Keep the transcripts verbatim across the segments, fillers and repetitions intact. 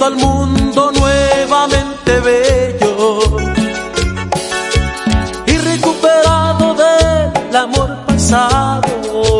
al mundo nuevamente bello y recuperado del amor pasado.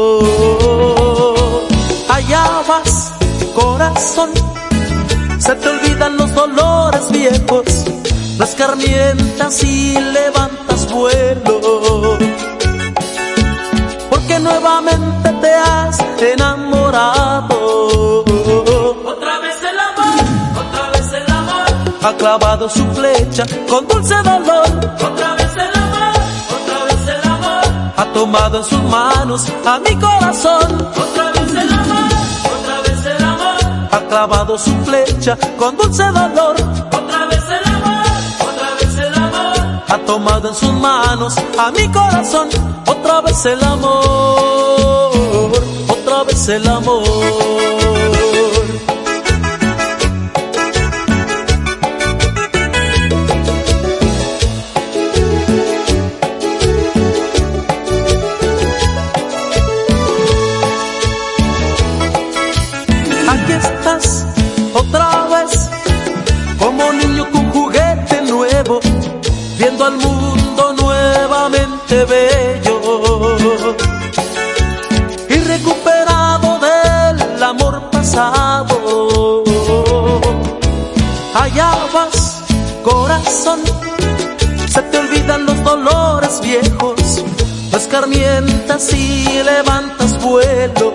Allá vas, corazón, se te olvidan los dolores viejos, lo escarmientas y levantas vuelo, porque nuevamente te has enamorado. Otra vez el amor, otra vez el amor, ha clavado su flecha con dulce dolor. otra vez el amor, otra vez el amor, Ha tomado en sus manos a mi corazón. otra vez el amor, otra vez el amor, Ha clavado su flecha con dulce dolor. otra vez el amor, otra vez el amor, Ha tomado en sus manos a mi corazón. Otra vez el amor, otra vez el amor. Aquí estás otra vez, como niño con juguete nuevo, viendo al mundo nuevamente bello y recuperado del amor pasado. Allá vas, corazón, se te olvidan los dolores viejos, lo escarmientas y levantas vuelo,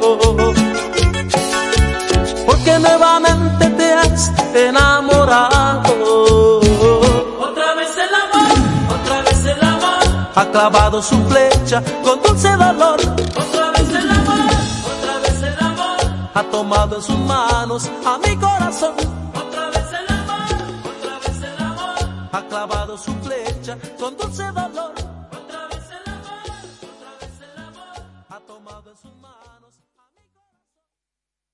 porque nuevamente te has enamorado. otra vez el amor, otra vez el amor, Ha clavado su flecha con dulce dolor. otra vez el amor, otra vez el amor, Ha tomado en sus manos a mi corazón. otra vez el amor, otra vez el amor. Ha clavado su flecha con dulce dolor.